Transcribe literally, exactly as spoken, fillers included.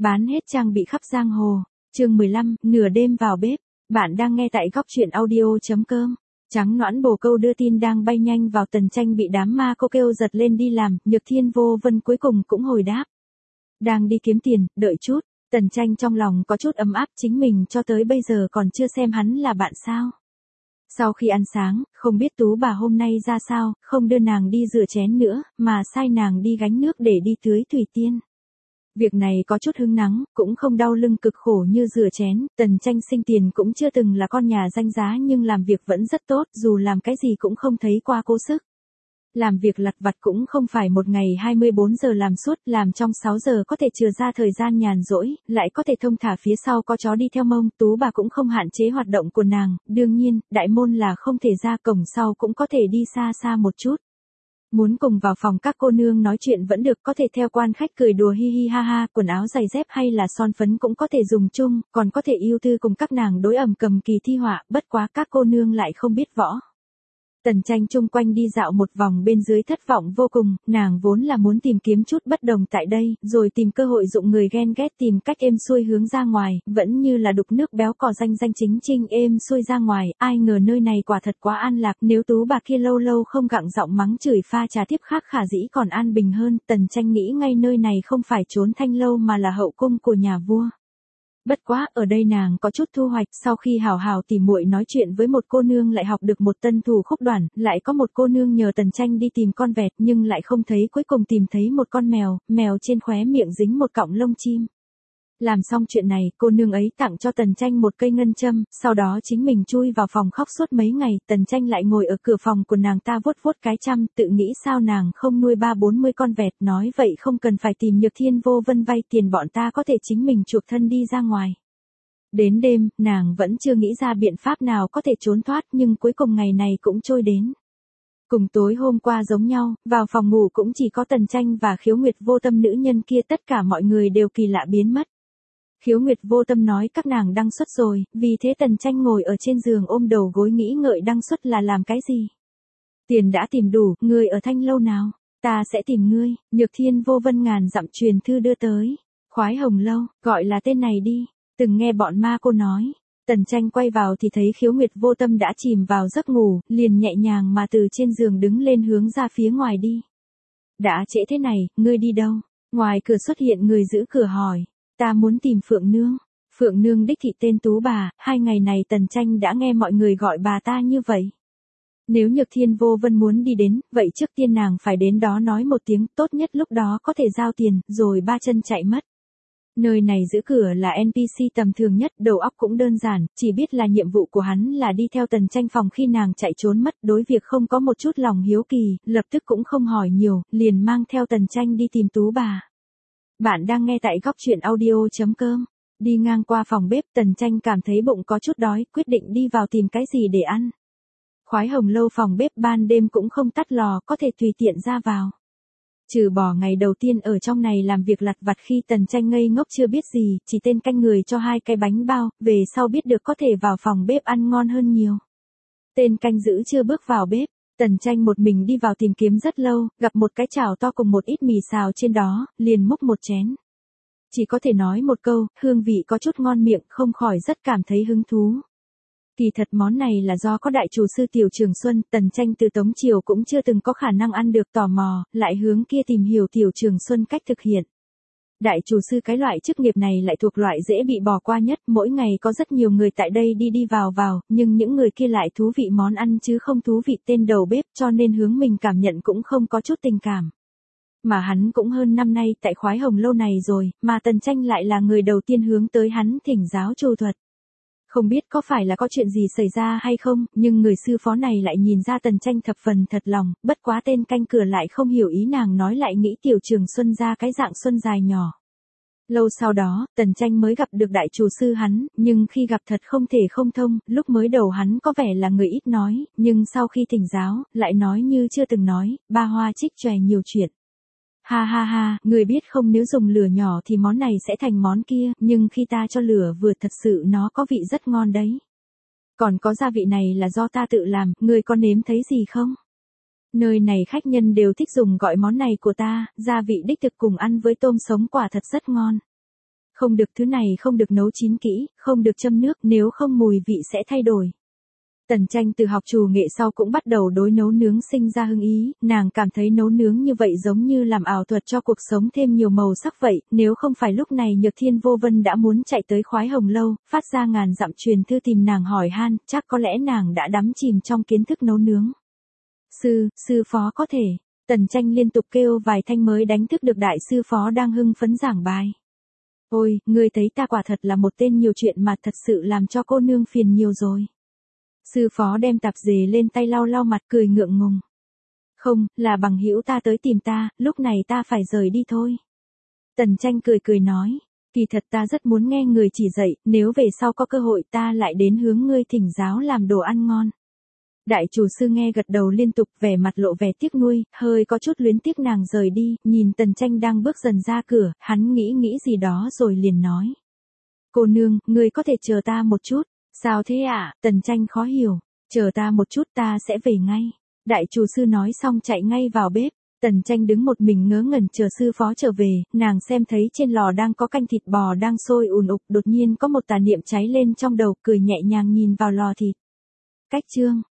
Bán hết trang bị khắp giang hồ. Chương mười lăm, nửa đêm vào bếp. Bạn đang nghe tại góc truyện audio chấm com. Trắng nõn bồ câu đưa tin đang bay nhanh vào Tần Tranh bị đám ma cô kêu giật lên đi làm, Nhược Thiên Vô Vân cuối cùng cũng hồi đáp. Đang đi kiếm tiền, đợi chút. Tần Tranh trong lòng có chút ấm áp, chính mình cho tới bây giờ còn chưa xem hắn là bạn sao. Sau khi ăn sáng, không biết Tú bà hôm nay ra sao, không đưa nàng đi rửa chén nữa, mà sai nàng đi gánh nước để đi tưới thủy tiên. Việc này có chút hứng nắng, cũng không đau lưng cực khổ như rửa chén, Tần Tranh sinh tiền cũng chưa từng là con nhà danh giá nhưng làm việc vẫn rất tốt, dù làm cái gì cũng không thấy qua cố sức. Làm việc lặt vặt cũng không phải một ngày hai mươi bốn giờ làm suốt, làm trong sáu giờ có thể chừa ra thời gian nhàn rỗi, lại có thể thông thả phía sau có chó đi theo mông, Tú bà cũng không hạn chế hoạt động của nàng, đương nhiên, đại môn là không thể ra, cổng sau cũng có thể đi xa xa một chút. Muốn cùng vào phòng các cô nương nói chuyện vẫn được, có thể theo quan khách cười đùa hi hi ha ha, quần áo giày dép hay là son phấn cũng có thể dùng chung, còn có thể ưu tư cùng các nàng đối ẩm cầm kỳ thi họa, bất quá các cô nương lại không biết võ. Tần Tranh chung quanh đi dạo một vòng bên dưới thất vọng vô cùng, nàng vốn là muốn tìm kiếm chút bất đồng tại đây, rồi tìm cơ hội dụng người ghen ghét tìm cách êm xuôi hướng ra ngoài, vẫn như là đục nước béo cò danh danh chính trinh êm xuôi ra ngoài, ai ngờ nơi này quả thật quá an lạc, nếu Tú bà kia lâu lâu không gặng giọng mắng chửi pha trà tiếp khác khả dĩ còn an bình hơn, Tần Tranh nghĩ ngay nơi này không phải trốn thanh lâu mà là hậu cung của nhà vua. Bất quá, ở đây nàng có chút thu hoạch, sau khi hào hào tỉ muội nói chuyện với một cô nương lại học được một tân thủ khúc đoản, lại có một cô nương nhờ Tần Tranh đi tìm con vẹt nhưng lại không thấy, cuối cùng tìm thấy một con mèo, mèo trên khóe miệng dính một cọng lông chim. Làm xong chuyện này, cô nương ấy tặng cho Tần Tranh một cây ngân châm, sau đó chính mình chui vào phòng khóc suốt mấy ngày, Tần Tranh lại ngồi ở cửa phòng của nàng ta vuốt vuốt cái chăm, tự nghĩ sao nàng không nuôi ba bốn mươi con vẹt, nói vậy không cần phải tìm Nhược Thiên Vô Vân vay tiền, bọn ta có thể chính mình chuộc thân đi ra ngoài. Đến đêm, nàng vẫn chưa nghĩ ra biện pháp nào có thể trốn thoát, nhưng cuối cùng ngày này cũng trôi đến. Cùng tối hôm qua giống nhau, vào phòng ngủ cũng chỉ có Tần Tranh và Khiếu Nguyệt Vô Tâm, nữ nhân kia tất cả mọi người đều kỳ lạ biến mất. Khiếu Nguyệt Vô Tâm nói các nàng đăng xuất rồi, vì thế Tần Tranh ngồi ở trên giường ôm đầu gối nghĩ ngợi đăng xuất là làm cái gì. Tiền đã tìm đủ, người ở thanh lâu nào, ta sẽ tìm ngươi, Nhược Thiên Vô Vân ngàn dặm truyền thư đưa tới. Khoái Hồng Lâu, gọi là tên này đi, từng nghe bọn ma cô nói. Tần Tranh quay vào thì thấy Khiếu Nguyệt Vô Tâm đã chìm vào giấc ngủ, liền nhẹ nhàng mà từ trên giường đứng lên hướng ra phía ngoài đi. Đã trễ thế này, ngươi đi đâu? Ngoài cửa xuất hiện người giữ cửa hỏi. Ta muốn tìm Phượng Nương. Phượng Nương đích thị tên Tú bà, hai ngày này Tần Tranh đã nghe mọi người gọi bà ta như vậy. Nếu Nhược Thiên Vô Vân muốn đi đến, vậy trước tiên nàng phải đến đó nói một tiếng, tốt nhất lúc đó có thể giao tiền, rồi ba chân chạy mất. Nơi này giữ cửa là en pê xê tầm thường nhất, đầu óc cũng đơn giản, chỉ biết là nhiệm vụ của hắn là đi theo Tần Tranh phòng khi nàng chạy trốn mất, đối việc không có một chút lòng hiếu kỳ, lập tức cũng không hỏi nhiều, liền mang theo Tần Tranh đi tìm Tú bà. Bạn đang nghe tại góc truyện audio chấm com. Đi ngang qua phòng bếp, Tần Tranh cảm thấy bụng có chút đói, quyết định đi vào tìm cái gì để ăn. Khoái Hồng Lâu phòng bếp ban đêm cũng không tắt lò, có thể tùy tiện ra vào. Trừ bỏ ngày đầu tiên ở trong này làm việc lặt vặt khi Tần Tranh ngây ngốc chưa biết gì, chỉ tên canh người cho hai cái bánh bao, về sau biết được có thể vào phòng bếp ăn ngon hơn nhiều. Tên canh giữ chưa bước vào bếp. Tần Tranh một mình đi vào tìm kiếm rất lâu, gặp một cái chảo to cùng một ít mì xào trên đó, liền múc một chén. Chỉ có thể nói một câu, hương vị có chút ngon miệng, không khỏi rất cảm thấy hứng thú. Kỳ thật món này là do có đại chủ sư Tiểu Trường Xuân, Tần Tranh từ Tống Triều cũng chưa từng có khả năng ăn được, tò mò, lại hướng kia tìm hiểu Tiểu Trường Xuân cách thực hiện. Đại chủ sư cái loại chức nghiệp này lại thuộc loại dễ bị bỏ qua nhất, mỗi ngày có rất nhiều người tại đây đi đi vào vào, nhưng những người kia lại thú vị món ăn chứ không thú vị tên đầu bếp, cho nên hướng mình cảm nhận cũng không có chút tình cảm. Mà hắn cũng hơn năm nay tại Khoái Hồng Lâu này rồi, mà Tần Tranh lại là người đầu tiên hướng tới hắn thỉnh giáo trù thuật. Không biết có phải là có chuyện gì xảy ra hay không, nhưng người sư phó này lại nhìn ra Tần Tranh thập phần thật lòng, bất quá tên canh cửa lại không hiểu ý nàng nói, lại nghĩ Tiểu Trường Xuân ra cái dạng xuân dài nhỏ. Lâu sau đó, Tần Tranh mới gặp được đại chủ sư hắn, nhưng khi gặp thật không thể không thông, lúc mới đầu hắn có vẻ là người ít nói, nhưng sau khi thỉnh giáo, lại nói như chưa từng nói, ba hoa trích chòe nhiều chuyện. Ha ha ha, người biết không, nếu dùng lửa nhỏ thì món này sẽ thành món kia, nhưng khi ta cho lửa vừa thật sự nó có vị rất ngon đấy. Còn có gia vị này là do ta tự làm, người có nếm thấy gì không? Nơi này khách nhân đều thích dùng gọi món này của ta, gia vị đích thực cùng ăn với tôm sống quả thật rất ngon. Không được, thứ này không được nấu chín kỹ, không được châm nước, nếu không mùi vị sẽ thay đổi. Tần Tranh từ học chủ nghệ sau cũng bắt đầu đối nấu nướng sinh ra hứng ý, nàng cảm thấy nấu nướng như vậy giống như làm ảo thuật cho cuộc sống thêm nhiều màu sắc vậy, nếu không phải lúc này Nhược Thiên Vô Vân đã muốn chạy tới Khoái Hồng Lâu, phát ra ngàn dặm truyền thư tìm nàng hỏi han, chắc có lẽ nàng đã đắm chìm trong kiến thức nấu nướng. Sư, sư phó có thể. Tần Tranh liên tục kêu vài thanh mới đánh thức được đại sư phó đang hưng phấn giảng bài. Ôi, ngươi thấy ta quả thật là một tên nhiều chuyện mà thật sự làm cho cô nương phiền nhiều rồi. Sư phó đem tạp dề lên tay lau lau mặt cười ngượng ngùng. Không, là bằng hữu ta tới tìm ta, lúc này ta phải rời đi thôi. Tần Tranh cười cười nói, kỳ thật ta rất muốn nghe người chỉ dạy, nếu về sau có cơ hội ta lại đến hướng ngươi thỉnh giáo làm đồ ăn ngon. Đại chủ sư nghe gật đầu liên tục, vẻ mặt lộ vẻ tiếc nuối, hơi có chút luyến tiếc nàng rời đi, nhìn Tần Tranh đang bước dần ra cửa, hắn nghĩ nghĩ gì đó rồi liền nói. Cô nương, ngươi có thể chờ ta một chút. Sao thế ạ? À? Tần Tranh khó hiểu. Chờ ta một chút, ta sẽ về ngay. Đại chủ sư nói xong chạy ngay vào bếp. Tần Tranh đứng một mình ngớ ngẩn chờ sư phó trở về, nàng xem thấy trên lò đang có canh thịt bò đang sôi ùn ục, đột nhiên có một tà niệm cháy lên trong đầu, cười nhẹ nhàng nhìn vào lò thịt. Cách chương